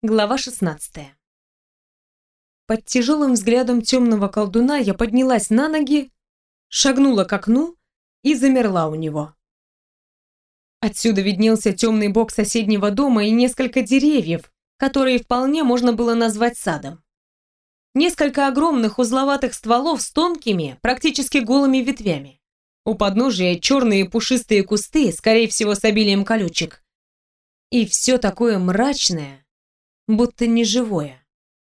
Глава 16. Под тяжелым взглядом темного колдуна я поднялась на ноги, шагнула к окну и замерла у него. Отсюда виднелся темный бок соседнего дома и несколько деревьев, которые вполне можно было назвать садом. Несколько огромных узловатых стволов с тонкими, практически голыми ветвями. У подножия черные пушистые кусты, скорее всего, с обилием колючек. И все такое мрачное, будто неживое.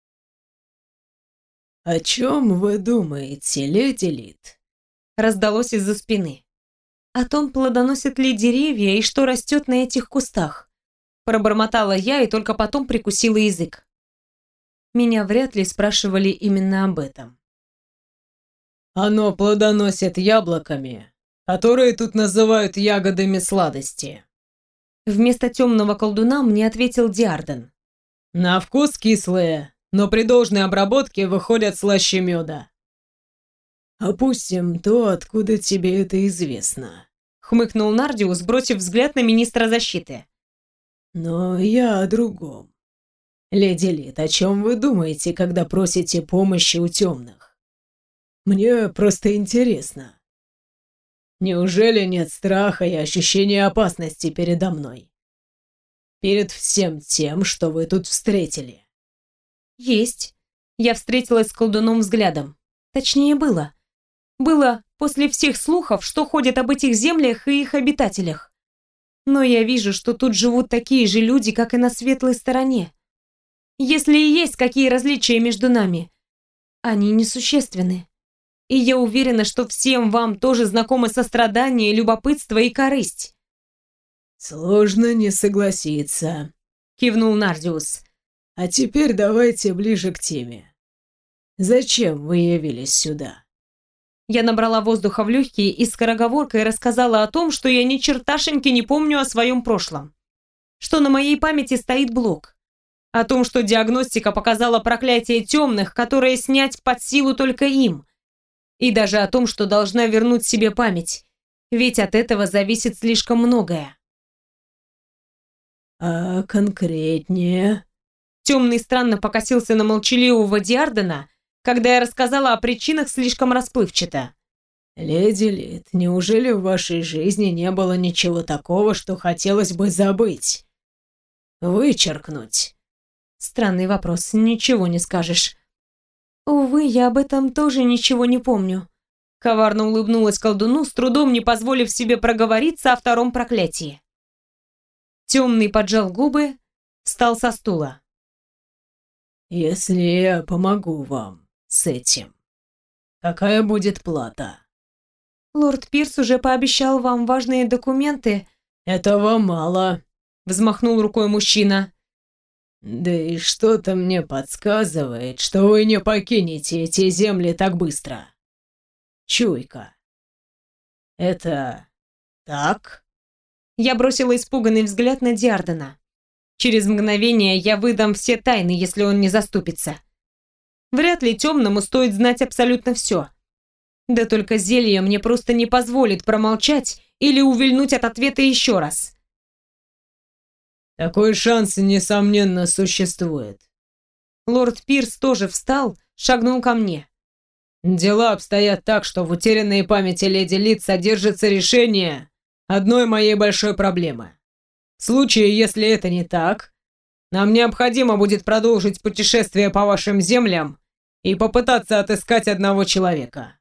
«О чем вы думаете, леди Лид?» Раздалось из-за спины. О том, плодоносят ли деревья и что растет на этих кустах. Пробормотала я и только потом прикусила язык. Меня вряд ли спрашивали именно об этом. «Оно плодоносит яблоками, которые тут называют ягодами сладости». Вместо темного колдуна мне ответил Диарден. «На вкус кислые, но при должной обработке выходят слаще меда». «Опустим то, откуда тебе это известно», — хмыкнул Нардиус, бросив взгляд на министра защиты. «Но я о другом. Леди Лид, о чем вы думаете, когда просите помощи у темных? Мне просто интересно. Неужели нет страха и ощущения опасности передо мной? Перед всем тем, что вы тут встретили?» Есть. Я встретилась с колдуном взглядом. Точнее, было. Было после всех слухов, что ходят об этих землях и их обитателях. Но я вижу, что тут живут такие же люди, как и на светлой стороне. Если и есть какие различия между нами, они несущественны. И я уверена, что всем вам тоже знакомы сострадание, любопытство и корысть. «Сложно не согласиться», — кивнул Нардиус. «А теперь давайте ближе к теме. Зачем вы явились сюда?» Я набрала воздуха в легкие и скороговоркой рассказала о том, что я ни черташеньки не помню о своем прошлом. Что на моей памяти стоит блок. О том, что диагностика показала проклятие темных, которое снять под силу только им. И даже о том, что должна вернуть себе память. Ведь от этого зависит слишком многое. «А конкретнее?» Темный странно покосился на молчаливого Диардена, когда я рассказала о причинах слишком расплывчато. «Леди Лид, неужели в вашей жизни не было ничего такого, что хотелось бы забыть? Вычеркнуть?» Странный вопрос, ничего не скажешь. Увы, я об этом тоже ничего не помню. Коварно улыбнулась колдуну, с трудом не позволив себе проговориться о втором проклятии. Темный поджал губы, встал со стула. «Если я помогу вам с этим, какая будет плата?» Лорд Пирс уже пообещал вам важные документы. «Этого мало», — взмахнул рукой мужчина. «Да и что-то мне подсказывает, что вы не покинете эти земли так быстро. Чуйка. Это так?» Я бросила испуганный взгляд на Диардена. Через мгновение я выдам все тайны, если он не заступится. Вряд ли темному стоит знать абсолютно все. Да только зелье мне просто не позволит промолчать или увильнуть от ответа еще раз. «Такой шанс, несомненно, существует». Лорд Пирс тоже встал, шагнул ко мне. «Дела обстоят так, что в утерянной памяти леди Лид содержится решение одной моей большой проблемы. В случае, если это не так, нам необходимо будет продолжить путешествие по вашим землям и попытаться отыскать одного человека».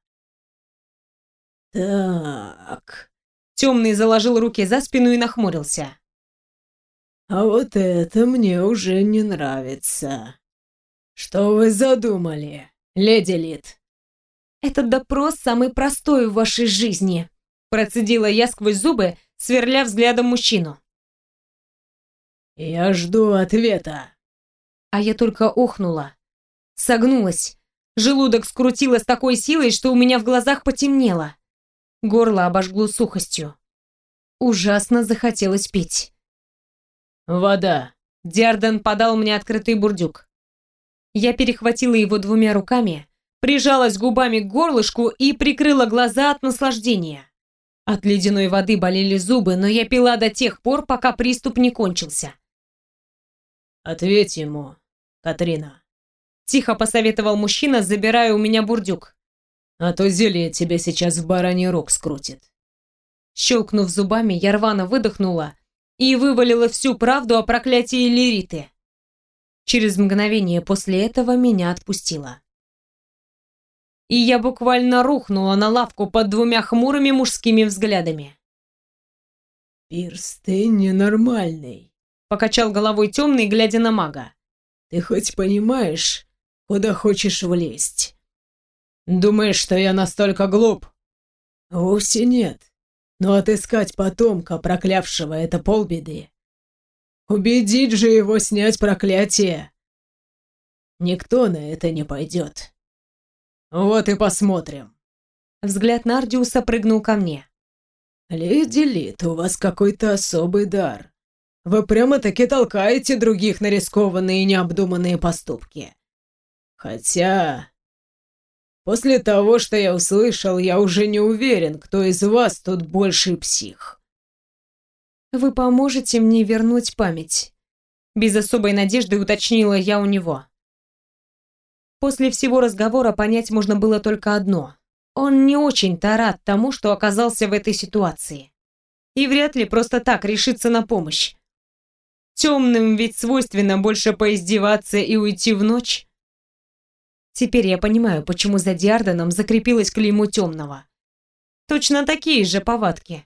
«Так...» Темный заложил руки за спину и нахмурился. «А вот это мне уже не нравится. Что вы задумали, леди Лид?» «Этот допрос самый простой в вашей жизни», процедила я сквозь зубы, сверля взглядом мужчину. «Я жду ответа». А я только охнула. Согнулась. Желудок скрутило с такой силой, что у меня в глазах потемнело. Горло обожгло сухостью. Ужасно захотелось пить. «Вода». Диарден подал мне открытый бурдюк. Я перехватила его двумя руками, прижалась губами к горлышку и прикрыла глаза от наслаждения. От ледяной воды болели зубы, но я пила до тех пор, пока приступ не кончился. Ответь ему, Катрина. Тихо посоветовал мужчина, забирая у меня бурдюк. А то зелье тебя сейчас в бараний рог скрутит. Щелкнув зубами, я рвано выдохнула и вывалила всю правду о проклятии Лириты. Через мгновение после этого меня отпустило. И я буквально рухнула на лавку под двумя хмурыми мужскими взглядами. «Пирс, ты ненормальный», — покачал головой темный, глядя на мага. «Ты хоть понимаешь, куда хочешь влезть?» «Думаешь, что я настолько глуп?» «Вовсе нет. Но отыскать потомка, проклявшего, это полбеды. Убедить же его снять проклятие. Никто на это не пойдет. Вот и посмотрим». Взгляд Нардиуса прыгнул ко мне. «Леди Лит, у вас какой-то особый дар. Вы прямо-таки толкаете других на рискованные и необдуманные поступки. Хотя... после того, что я услышал, я уже не уверен, кто из вас тут больший псих». «Вы поможете мне вернуть память?» Без особой надежды уточнила я у него. После всего разговора понять можно было только одно. Он не очень-то рад тому, что оказался в этой ситуации. И вряд ли просто так решится на помощь. Темным ведь свойственно больше поиздеваться и уйти в ночь. Теперь я понимаю, почему за Диарданом закрепилось клеймо темного. Точно такие же повадки.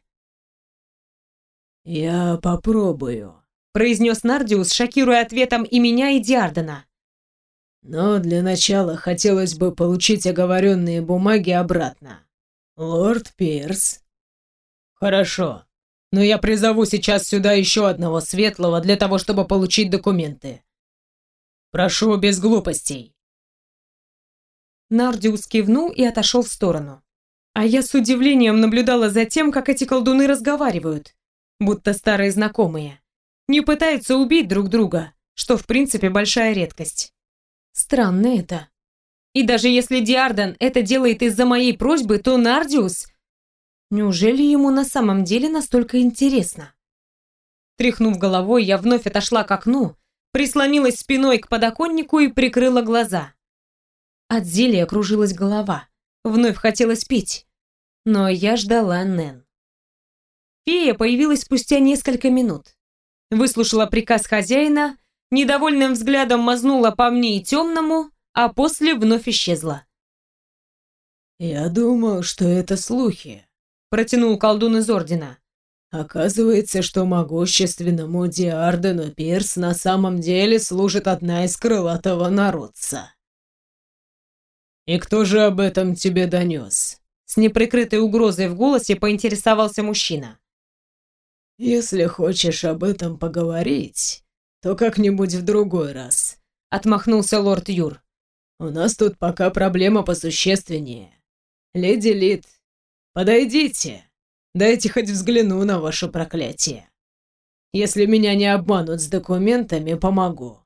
«Я попробую», — произнес Нардиус, шокируя ответом и меня, и Диардана. «Но для начала хотелось бы получить оговоренные бумаги обратно. Лорд Пирс». «Хорошо, но я призову сейчас сюда еще одного светлого для того, чтобы получить документы. Прошу без глупостей». Нардиус кивнул и отошел в сторону. А я с удивлением наблюдала за тем, как эти колдуны разговаривают, будто старые знакомые. Не пытаются убить друг друга, что в принципе большая редкость. Странно это. И даже если Диардан это делает из-за моей просьбы, то Нардиус... Неужели ему на самом деле настолько интересно? Тряхнув головой, я вновь отошла к окну, прислонилась спиной к подоконнику и прикрыла глаза. От зелья кружилась голова. Вновь хотелось пить. Но я ждала Нэн. Фея появилась спустя несколько минут. Выслушала приказ хозяина, недовольным взглядом мазнула по мне и темному, а после вновь исчезла. «Я думал, что это слухи», — протянул колдун из Ордена. «Оказывается, что могущественному Диардену Пирс на самом деле служит одна из крылатого народца». «И кто же об этом тебе донес?» С неприкрытой угрозой в голосе поинтересовался мужчина. «Если хочешь об этом поговорить, то как-нибудь в другой раз», — отмахнулся лорд Юр. «У нас тут пока проблема посущественнее. Леди Лит, подойдите, дайте хоть взгляну на ваше проклятие. Если меня не обманут с документами, помогу».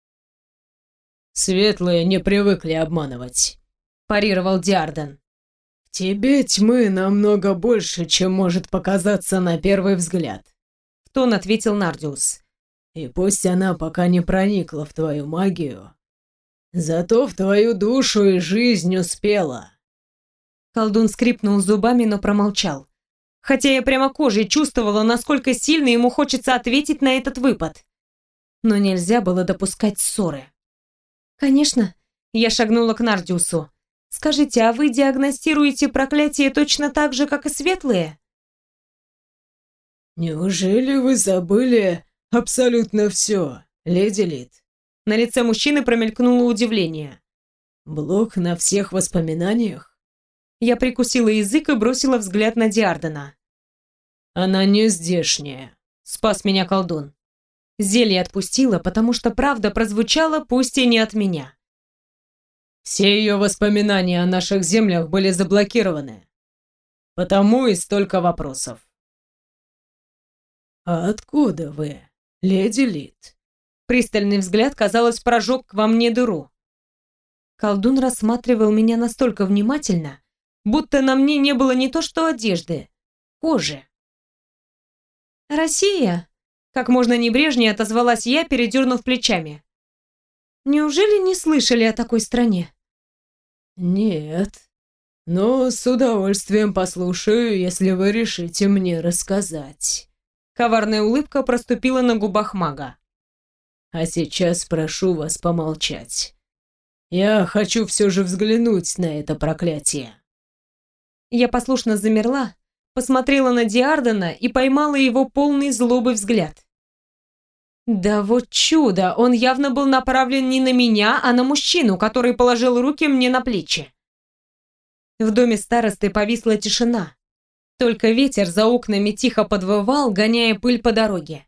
«Светлые не привыкли обманывать», — парировал Диардан. «В тебе тьмы намного больше, чем может показаться на первый взгляд», — в тон ответил Нардиус. «И пусть она пока не проникла в твою магию, зато в твою душу и жизнь успела». Колдун скрипнул зубами, но промолчал. Хотя я прямо кожей чувствовала, насколько сильно ему хочется ответить на этот выпад. Но нельзя было допускать ссоры. «Конечно», — я шагнула к Нардиусу. «Скажите, а вы диагностируете проклятие точно так же, как и светлые?» «Неужели вы забыли абсолютно все, леди Лит?» На лице мужчины промелькнуло удивление. «Блок на всех воспоминаниях?» Я прикусила язык и бросила взгляд на Диардена. «Она не здешняя», — спас меня колдун. Зелье отпустила, потому что правда прозвучала, пусть и не от меня. «Все ее воспоминания о наших землях были заблокированы. Потому и столько вопросов». «А откуда вы, леди Лит?» Пристальный взгляд, казалось, прожег во мне дыру. Колдун рассматривал меня настолько внимательно, будто на мне не было не то что одежды, кожи. «Россия», Как можно небрежнее отозвалась я, передернув плечами. Неужели не слышали о такой стране? Нет, но с удовольствием послушаю, если вы решите мне рассказать. Коварная улыбка проступила на губах мага. А сейчас прошу вас помолчать. Я хочу все же взглянуть на это проклятие. Я послушно замерла, посмотрела на Диардена и поймала его полный злобы взгляд. Да вот чудо, он явно был направлен не на меня, а на мужчину, который положил руки мне на плечи. В доме старосты повисла тишина. Только ветер за окнами тихо подвывал, гоняя пыль по дороге.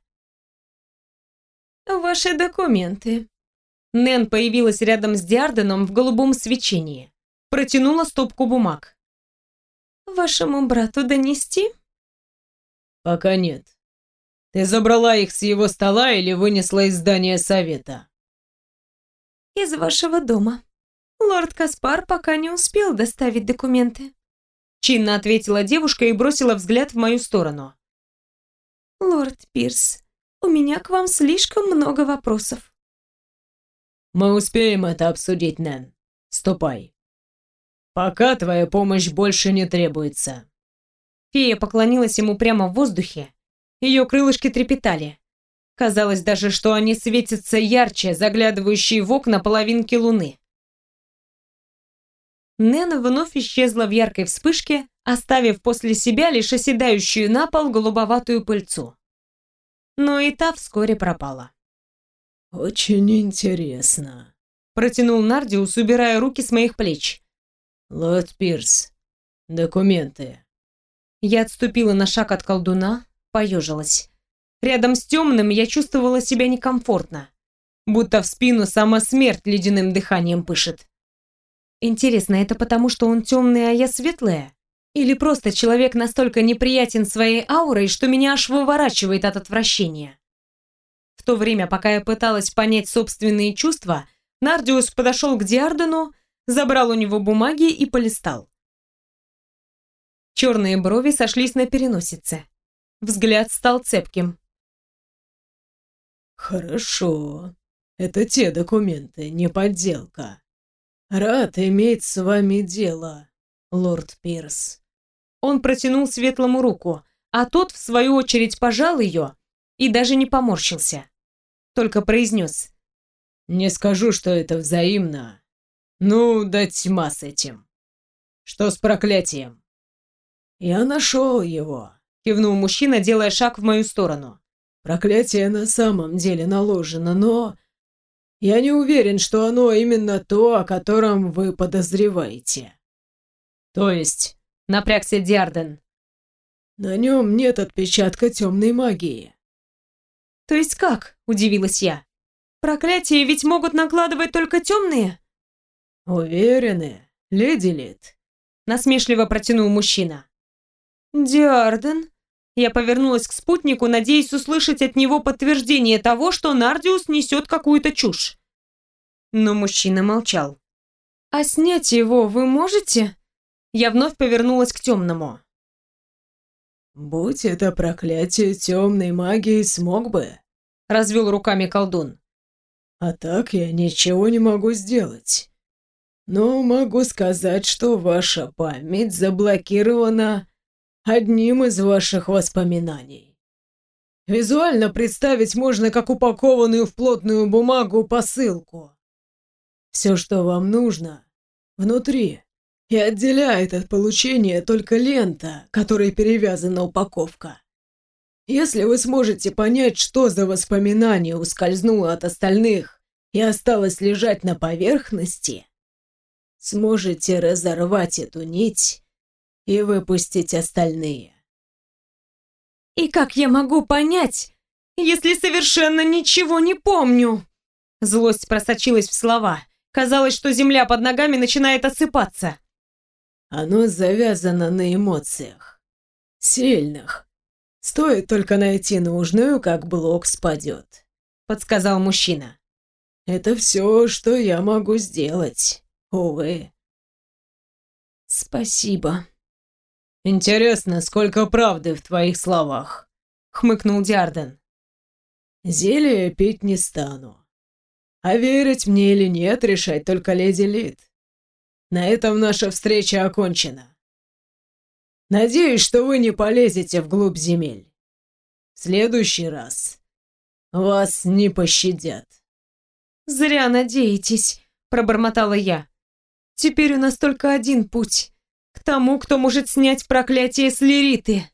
«Ваши документы». Нэн появилась рядом с Диарденом в голубом свечении. Протянула стопку бумаг. «Вашему брату донести?» Пока нет. Ты забрала их с его стола или вынесла из здания совета? «Из вашего дома. Лорд Каспар пока не успел доставить документы», чинно ответила девушка и бросила взгляд в мою сторону. «Лорд Пирс, у меня к вам слишком много вопросов». Мы успеем это обсудить, Нэн. Ступай. Пока твоя помощь больше не требуется. Фея поклонилась ему прямо в воздухе. Ее крылышки трепетали. Казалось даже, что они светятся ярче, заглядывающие в окна половинки луны. Нэн вновь исчезла в яркой вспышке, оставив после себя лишь оседающую на пол голубоватую пыльцу. Но и та вскоре пропала. Очень интересно. Протянул Нардиус, убирая руки с моих плеч. Лорд Пирс, документы. Я отступила на шаг от колдуна, поежилась. Рядом с темным я чувствовала себя некомфортно, будто в спину сама смерть ледяным дыханием пышет. Интересно, это потому, что он темный, а я светлая? Или просто человек настолько неприятен своей аурой, что меня аж выворачивает от отвращения? В то время, пока я пыталась понять собственные чувства, Нардиус подошел к Диардену, забрал у него бумаги и полистал. Черные брови сошлись на переносице. Взгляд стал цепким. Хорошо. Это те документы, не подделка. Рад иметь с вами дело, лорд Пирс. Он протянул светлому руку, а тот, в свою очередь, пожал ее и даже не поморщился. Только произнес. Не скажу, что это взаимно. Ну, да тьма с этим. Что с проклятием? Я нашел его, Кивнул мужчина, делая шаг в мою сторону. Проклятие на самом деле наложено, но я не уверен, что оно именно то, о котором вы подозреваете. То есть, Напрягся Диарден. На нем нет отпечатка темной магии. То есть как? Удивилась я. Проклятия ведь могут накладывать только темные? Уверены, леди Лит? Насмешливо протянул мужчина. Диарден? Я повернулась к спутнику, надеясь услышать от него подтверждение того, что Нардиус несет какую-то чушь. Но мужчина молчал. «А снять его вы можете?» Я вновь повернулась к темному. «Будь это проклятие темной магии, смог бы», — развел руками колдун. «А так я ничего не могу сделать. Но могу сказать, что ваша память заблокирована одним из ваших воспоминаний. Визуально представить можно как упакованную в плотную бумагу посылку. Все, что вам нужно, внутри, и отделяет от получения только лента, которой перевязана упаковка. Если вы сможете понять, что за воспоминание ускользнуло от остальных и осталось лежать на поверхности, сможете разорвать эту нить и выпустить остальные. «И как я могу понять, если совершенно ничего не помню?» Злость просочилась в слова. Казалось, что земля под ногами начинает осыпаться. Оно завязано на эмоциях. Сильных. Стоит только найти нужную, как блок спадет», — подсказал мужчина. «Это все, что я могу сделать, увы». «Спасибо». «Интересно, сколько правды в твоих словах?» — хмыкнул Диарден. Зелье пить не стану. А верить мне или нет, решать только леди Лид. На этом наша встреча окончена. Надеюсь, что вы не полезете вглубь земель. В следующий раз вас не пощадят. «Зря надеетесь», — пробормотала я. «Теперь у нас только один путь — к тому, кто может снять проклятие с Лериты».